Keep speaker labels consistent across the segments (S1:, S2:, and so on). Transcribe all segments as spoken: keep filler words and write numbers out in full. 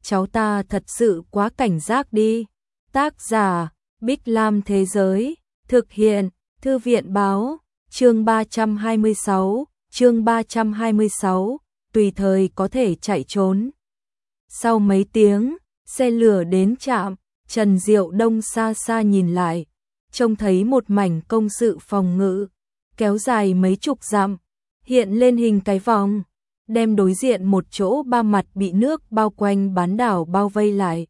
S1: cháu ta thật sự quá cảnh giác đi. Tác giả, Bích Lam Thế Giới, thực hiện, Thư viện Báo, chương ba trăm hai mươi sáu, chương ba trăm hai mươi sáu, tùy thời có thể chạy trốn. Sau mấy tiếng, xe lửa đến trạm, Trần Diệu Đông xa xa nhìn lại, trông thấy một mảnh công sự phòng ngự, kéo dài mấy chục dặm, hiện lên hình cái vòng, đem đối diện một chỗ ba mặt bị nước bao quanh bán đảo bao vây lại.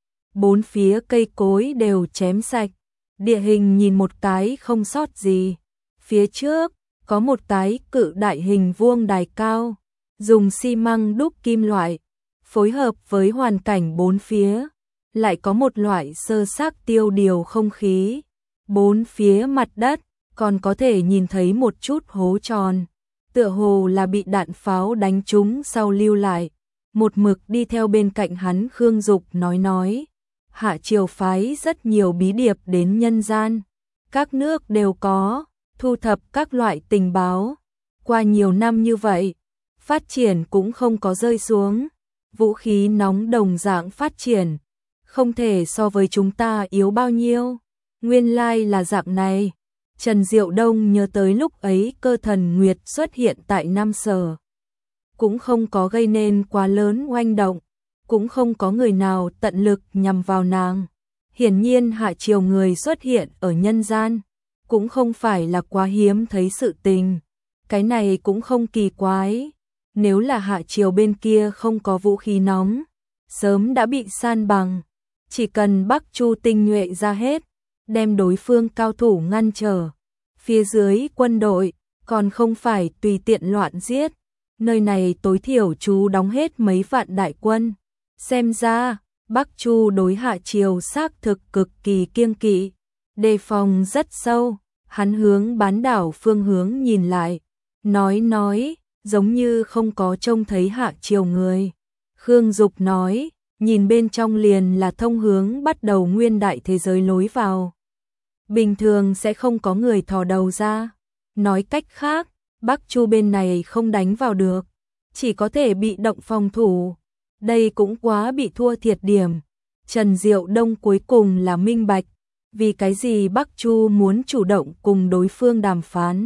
S1: Bốn phía cây cối đều chém sạch, địa hình nhìn một cái không sót gì. Phía trước, có một cái cự đại hình vuông đài cao, dùng xi măng đúc kim loại, phối hợp với hoàn cảnh bốn phía, lại có một loại sơ xác tiêu điều không khí. Bốn phía mặt đất, còn có thể nhìn thấy một chút hố tròn, tựa hồ là bị đạn pháo đánh trúng sau lưu lại. Một mực đi theo bên cạnh hắn Khương Dục nói nói, Hạ Triều phái rất nhiều bí điệp đến nhân gian, các nước đều có, thu thập các loại tình báo. Qua nhiều năm như vậy, phát triển cũng không có rơi xuống, vũ khí nóng đồng dạng phát triển, không thể so với chúng ta yếu bao nhiêu. Nguyên lai là dạng này. Trần Diệu Đông nhớ tới lúc ấy Cơ Thần Nguyệt xuất hiện tại Nam Sở, cũng không có gây nên quá lớn oanh động, cũng không có người nào tận lực nhằm vào nàng. Hiển nhiên Hạ Triều người xuất hiện ở nhân gian, cũng không phải là quá hiếm thấy sự tình. Cái này cũng không kỳ quái, nếu là Hạ Triều bên kia không có vũ khí nóng, sớm đã bị san bằng. Chỉ cần Bắc Chu tinh nhuệ ra hết, đem đối phương cao thủ ngăn trở, phía dưới quân đội còn không phải tùy tiện loạn giết. Nơi này tối thiểu chú đóng hết mấy vạn đại quân. Xem ra, Bắc Chu đối Hạ Triều xác thực cực kỳ kiêng kỵ, đề phòng rất sâu. Hắn hướng bán đảo phương hướng nhìn lại, nói nói, giống như không có trông thấy Hạ Triều người. Khương Dục nói, nhìn bên trong liền là thông hướng bắt đầu nguyên đại thế giới lối vào. Bình thường sẽ không có người thò đầu ra. Nói cách khác, Bắc Chu bên này không đánh vào được, chỉ có thể bị động phòng thủ. Đây cũng quá bị thua thiệt điểm. Trần Diệu Đông cuối cùng là minh bạch, vì cái gì Bắc Chu muốn chủ động cùng đối phương đàm phán.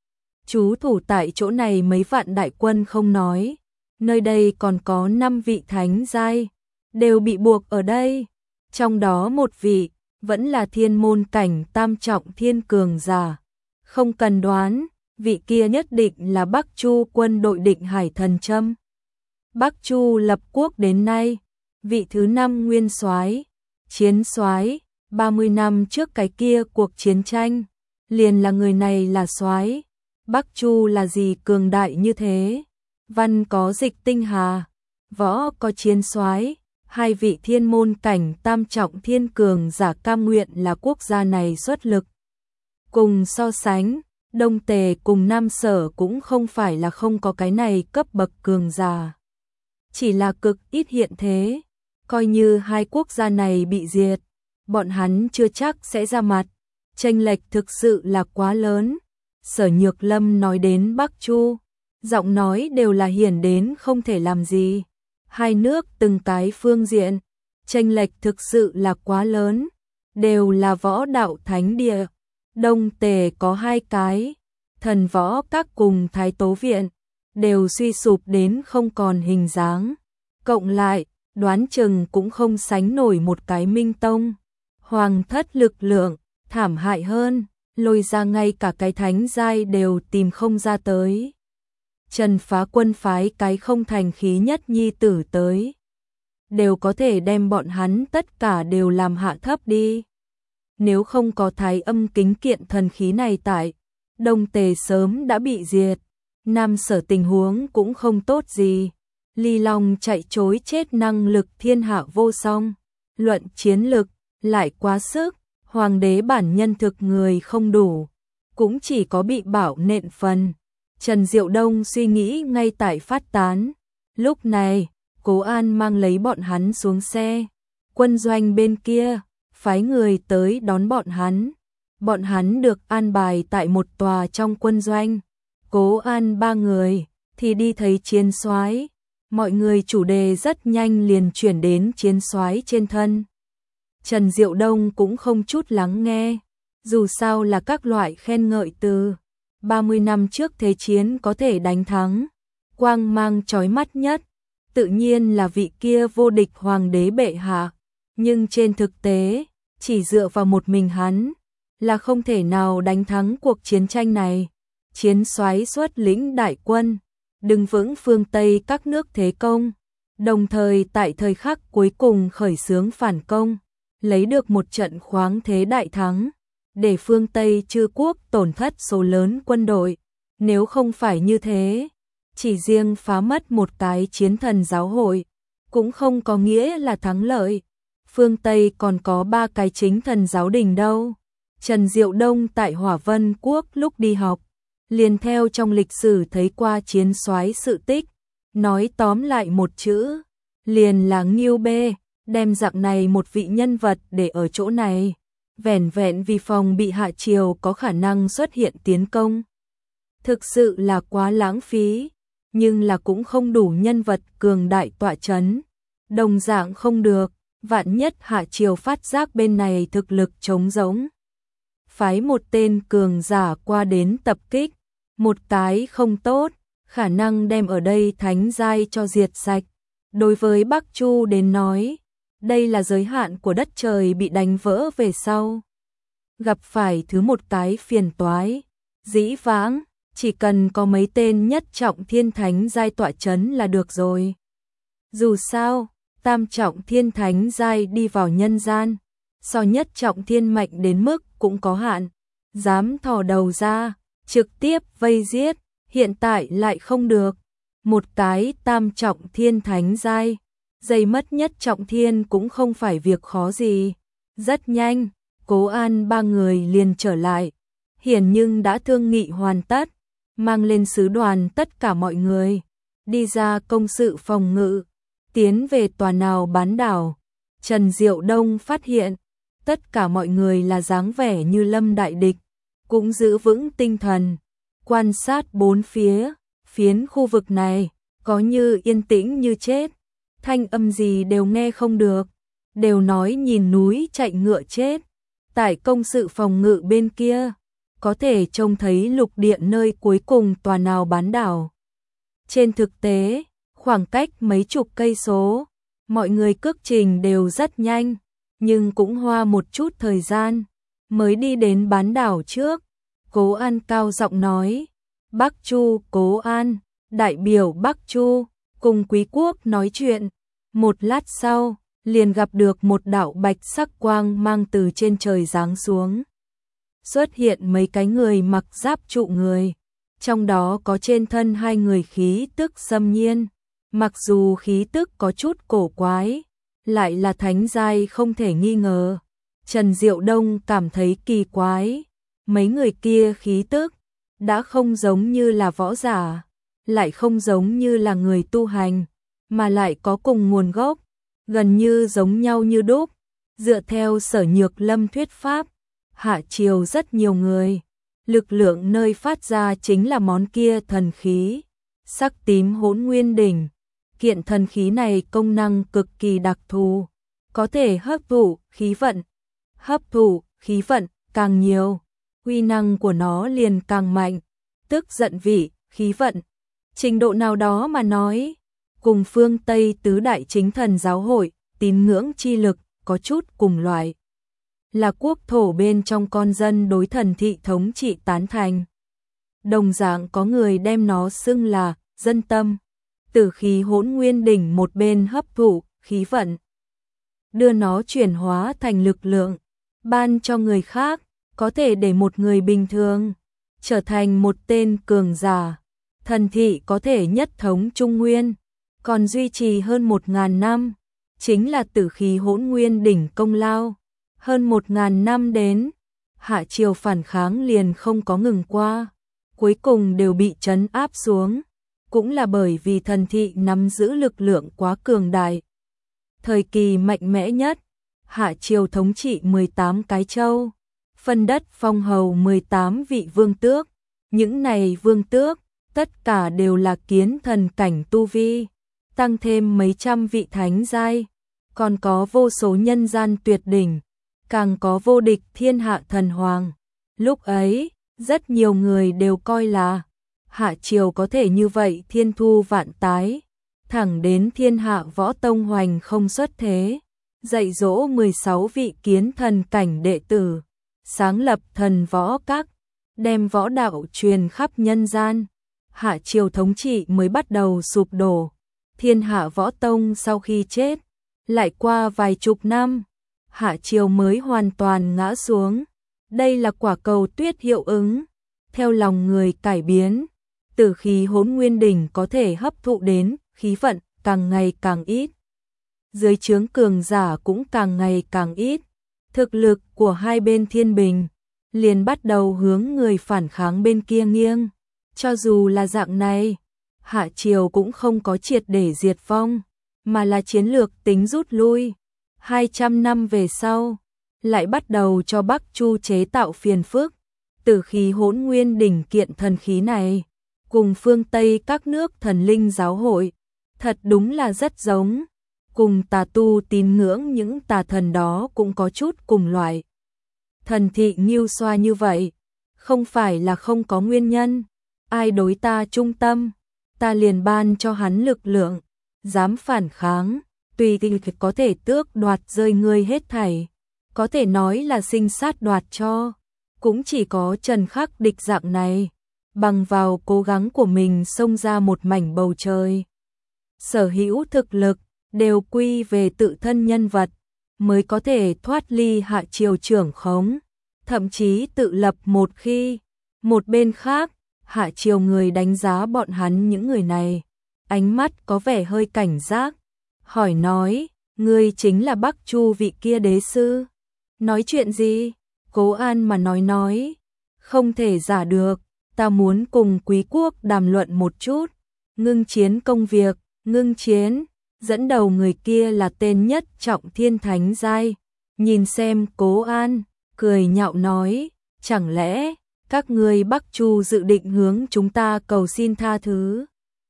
S1: Chú thủ tại chỗ này mấy vạn đại quân không nói, nơi đây còn có năm vị thánh giai, đều bị buộc ở đây. Trong đó một vị, vẫn là thiên môn cảnh tam trọng thiên cường giả. Không cần đoán, vị kia nhất định là Bắc Chu quân đội Định Hải Thần Châm. Bắc Chu lập quốc đến nay, vị thứ năm nguyên soái, chiến soái, ba mươi năm trước cái kia cuộc chiến tranh, liền là người này là soái. Bắc Chu là gì cường đại như thế? Văn có Dịch Tinh Hà, võ có chiến soái, hai vị thiên môn cảnh tam trọng thiên cường giả cam nguyện là quốc gia này xuất lực. Cùng so sánh, Đông Tề cùng Nam Sở cũng không phải là không có cái này cấp bậc cường giả, chỉ là cực ít hiện thế. Coi như hai quốc gia này bị diệt, bọn hắn chưa chắc sẽ ra mặt, chênh lệch thực sự là quá lớn. Sở Nhược Lâm nói đến Bắc Chu, giọng nói đều là hiển đến không thể làm gì. Hai nước từng cái phương diện, chênh lệch thực sự là quá lớn, đều là võ đạo thánh địa. Đông Tề có hai cái, Thần Võ Các cùng Thái Tố Viện, đều suy sụp đến không còn hình dáng. Cộng lại, đoán chừng cũng không sánh nổi một cái Minh Tông. Hoàng thất lực lượng, thảm hại hơn, lôi ra ngay cả cái thánh giai đều tìm không ra tới. Trần Phá Quân phái cái không thành khí nhất nhi tử tới, đều có thể đem bọn hắn tất cả đều làm hạ thấp đi. Nếu không có Thái Âm Kính Kiện thần khí này tại, Đông Tề sớm đã bị diệt. Nam Sở tình huống cũng không tốt gì, Ly Long chạy trối chết năng lực thiên hạ vô song, luận chiến lực lại quá sức, hoàng đế bản nhân thực người không đủ, cũng chỉ có bị bảo nện phần. Trần Diệu Đông suy nghĩ ngay tại phát tán. Lúc này, Cố An mang lấy bọn hắn xuống xe, quân doanh bên kia phái người tới đón bọn hắn. Bọn hắn được an bài tại một tòa trong quân doanh. Cố An ba người thì đi thấy chiến soái. mọi người chủ đề rất nhanh liền chuyển đến chiến soái trên thân. Trần Diệu Đông cũng không chút lắng nghe, dù sao là các loại khen ngợi từ ba mươi năm trước thế chiến có thể đánh thắng, quang mang chói mắt nhất, tự nhiên là vị kia vô địch hoàng đế bệ hạ, nhưng trên thực tế, chỉ dựa vào một mình hắn là không thể nào đánh thắng cuộc chiến tranh này. Chiến soái xuất lĩnh đại quân, đứng vững phương Tây các nước thế công, đồng thời tại thời khắc cuối cùng khởi xướng phản công, lấy được một trận khoáng thế đại thắng, để phương Tây chư quốc tổn thất số lớn quân đội. Nếu không phải như thế, chỉ riêng phá mất một cái chiến thần giáo hội, cũng không có nghĩa là thắng lợi. Phương Tây còn có ba cái chính thần giáo đình đâu. Trần Diệu Đông tại Hỏa Vân Quốc lúc đi học, liền theo trong lịch sử thấy qua chiến soái sự tích, nói tóm lại một chữ, liền là nghiêu bê, đem dạng này một vị nhân vật để ở chỗ này, vẻn vẹn vì phòng bị hạ triều có khả năng xuất hiện tiến công. Thực sự là quá lãng phí, nhưng là cũng không đủ nhân vật cường đại tọa chấn, đồng dạng không được, vạn nhất hạ triều phát giác bên này thực lực trống rỗng, phái một tên cường giả qua đến tập kích, một cái không tốt, khả năng đem ở đây thánh giai cho diệt sạch. Đối với Bắc Chu đến nói, đây là giới hạn của đất trời bị đánh vỡ về sau. Gặp phải thứ một cái phiền toái, dĩ vãng, chỉ cần có mấy tên nhất trọng thiên thánh giai tọa chấn là được rồi. Dù sao, tam trọng thiên thánh giai đi vào nhân gian, so nhất trọng thiên mạnh đến mức cũng có hạn, dám thò đầu ra, trực tiếp vây giết, hiện tại lại không được. Một cái tam trọng thiên thánh giai, dây mất nhất trọng thiên cũng không phải việc khó gì. Rất nhanh, Cố An ba người liền trở lại, hiển nhưng đã thương nghị hoàn tất, mang lên sứ đoàn tất cả mọi người, đi ra công sự phòng ngự, tiến về tòa nào bán đảo. Trần Diệu Đông phát hiện, tất cả mọi người là dáng vẻ như lâm đại địch, cũng giữ vững tinh thần, quan sát bốn phía, phiến khu vực này, có như yên tĩnh như chết, thanh âm gì đều nghe không được, đều nói nhìn núi chạy ngựa chết. Tại công sự phòng ngự bên kia, có thể trông thấy lục địa nơi cuối cùng tòa nào bán đảo. Trên thực tế, khoảng cách mấy chục cây số, mọi người cước trình đều rất nhanh, nhưng cũng hoa một chút thời gian, mới đi đến bán đảo trước. Cố An cao giọng nói, Bắc Chu Cố An, đại biểu Bắc Chu, cùng Quý Quốc nói chuyện. Một lát sau, liền gặp được một đạo bạch sắc quang mang từ trên trời giáng xuống. Xuất hiện mấy cái người mặc giáp trụ người, trong đó có trên thân hai người khí tức xâm nhiên, mặc dù khí tức có chút cổ quái, lại là thánh giai không thể nghi ngờ. Trần Diệu Đông cảm thấy kỳ quái, mấy người kia khí tức đã không giống như là võ giả, lại không giống như là người tu hành, mà lại có cùng nguồn gốc, gần như giống nhau như đúc. Dựa theo Sở Nhược Lâm thuyết pháp, hạ triều rất nhiều người, lực lượng nơi phát ra chính là món kia thần khí, sắc tím Hỗn Nguyên Đỉnh. Kiện thần khí này công năng cực kỳ đặc thù, có thể hấp thụ khí vận, hấp thụ khí vận càng nhiều, uy năng của nó liền càng mạnh, tức giận vị, khí vận. Trình độ nào đó mà nói, cùng phương Tây tứ đại chính thần giáo hội, tín ngưỡng chi lực có chút cùng loại. Là quốc thổ bên trong con dân đối thần thị thống trị tán thành. Đồng dạng có người đem nó xưng là dân tâm. Tử khí Hỗn Nguyên Đỉnh một bên hấp thụ khí vận, đưa nó chuyển hóa thành lực lượng, ban cho người khác, có thể để một người bình thường trở thành một tên cường giả. Thần thị có thể nhất thống Trung Nguyên, còn duy trì hơn một ngàn năm, chính là tử khí Hỗn Nguyên Đỉnh công lao. Hơn một ngàn năm đến, hạ triều phản kháng liền không có ngừng qua, cuối cùng đều bị trấn áp xuống. Cũng là bởi vì thần thị nắm giữ lực lượng quá cường đại. Thời kỳ mạnh mẽ nhất, hạ triều thống trị mười tám cái châu, phân đất phong hầu mười tám vị vương tước. Những này vương tước, tất cả đều là kiến thần cảnh tu vi, tăng thêm mấy trăm vị thánh giai, còn có vô số nhân gian tuyệt đỉnh, càng có vô địch thiên hạ thần hoàng. Lúc ấy, rất nhiều người đều coi là Hạ Triều có thể như vậy thiên thu vạn tái, thẳng đến thiên hạ võ tông hoành không xuất thế, dạy dỗ mười sáu vị kiến thần cảnh đệ tử, sáng lập thần võ các, đem võ đạo truyền khắp nhân gian. Hạ Triều thống trị mới bắt đầu sụp đổ, thiên hạ võ tông sau khi chết, lại qua vài chục năm, Hạ Triều mới hoàn toàn ngã xuống. Đây là quả cầu tuyết hiệu ứng, theo lòng người cải biến, tử khí Hỗn Nguyên đỉnh có thể hấp thụ đến khí vận càng ngày càng ít, dưới trướng cường giả cũng càng ngày càng ít, thực lực của hai bên thiên bình liền bắt đầu hướng người phản kháng bên kia nghiêng. Cho dù là dạng này, Hạ Triều cũng không có triệt để diệt vong, mà là chiến lược tính rút lui. hai trăm năm về sau, lại bắt đầu cho Bắc Chu chế tạo phiền phức. Tử khí Hỗn Nguyên đỉnh kiện thần khí này, cùng phương Tây các nước thần linh giáo hội, thật đúng là rất giống, cùng tà tu tín ngưỡng những tà thần đó cũng có chút cùng loại. Thần thị Ngưu Xoa như vậy, không phải là không có nguyên nhân, ai đối ta trung tâm, ta liền ban cho hắn lực lượng, dám phản kháng, tùy tình có thể tước đoạt rơi ngươi hết thảy, có thể nói là sinh sát đoạt cho, cũng chỉ có Trần Khắc Địch dạng này, bằng vào cố gắng của mình xông ra một mảnh bầu trời. Sở hữu thực lực đều quy về tự thân nhân vật, mới có thể thoát ly Hạ Triều trưởng khống, thậm chí tự lập một khi. Một bên khác, Hạ Triều người đánh giá bọn hắn những người này, ánh mắt có vẻ hơi cảnh giác, hỏi nói, ngươi chính là Bắc Chu vị kia đế sư? Nói chuyện gì? Cố An mà nói nói, không thể giả được, ta muốn cùng quý quốc đàm luận một chút, ngưng chiến công việc, ngưng chiến, dẫn đầu người kia là tên Nhất Trọng thiên thánh giai, nhìn xem Cố An, cười nhạo nói, chẳng lẽ các ngươi Bắc Chu dự định hướng chúng ta cầu xin tha thứ?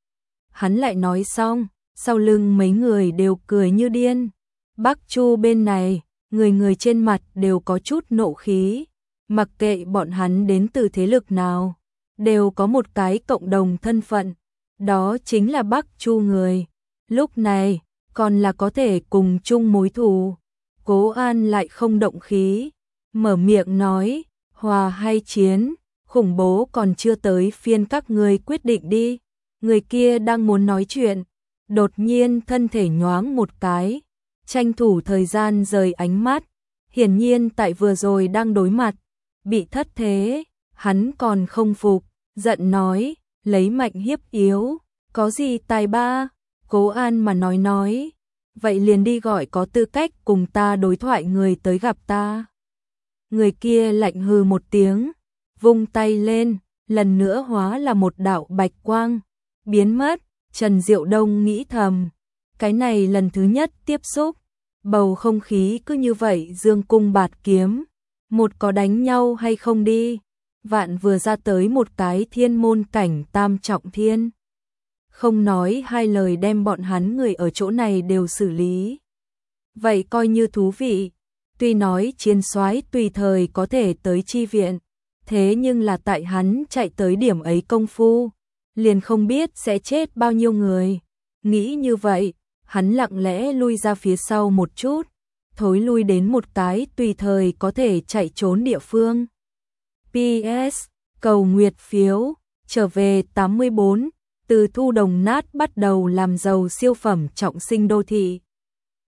S1: Hắn lại nói xong, sau lưng mấy người đều cười như điên. Bắc Chu bên này, người người trên mặt đều có chút nộ khí, mặc kệ bọn hắn đến từ thế lực nào, đều có một cái cộng đồng thân phận, đó chính là Bắc Chu người. Lúc này, còn là có thể cùng chung mối thù. Cố An lại không động khí, mở miệng nói, hòa hay chiến, khủng bố còn chưa tới phiên các ngươi quyết định đi. Người kia đang muốn nói chuyện, đột nhiên thân thể nhoáng một cái, tranh thủ thời gian rời ánh mắt, hiển nhiên tại vừa rồi đang đối mặt, bị thất thế, hắn còn không phục, giận nói, lấy mạnh hiếp yếu, có gì tài ba? Cố An mà nói nói, vậy liền đi gọi có tư cách cùng ta đối thoại người tới gặp ta. Người kia lạnh hừ một tiếng, vung tay lên, lần nữa hóa là một đạo bạch quang, biến mất. Trần Diệu Đông nghĩ thầm, cái này lần thứ nhất tiếp xúc, bầu không khí cứ như vậy dương cung bạt kiếm, một có đánh nhau hay không đi, vạn vừa ra tới một cái thiên môn cảnh tam trọng thiên. Không nói hai lời đem bọn hắn người ở chỗ này đều xử lý. Vậy coi như thú vị, tuy nói chiến soái tùy thời có thể tới chi viện, thế nhưng là tại hắn chạy tới điểm ấy công phu, liền không biết sẽ chết bao nhiêu người. Nghĩ như vậy, hắn lặng lẽ lui ra phía sau một chút, thối lui đến một cái tùy thời có thể chạy trốn địa phương. pê ét Cầu nguyệt phiếu, trở về tám mươi bốn, từ thu đồng nát bắt đầu làm giàu siêu phẩm trọng sinh đô thị.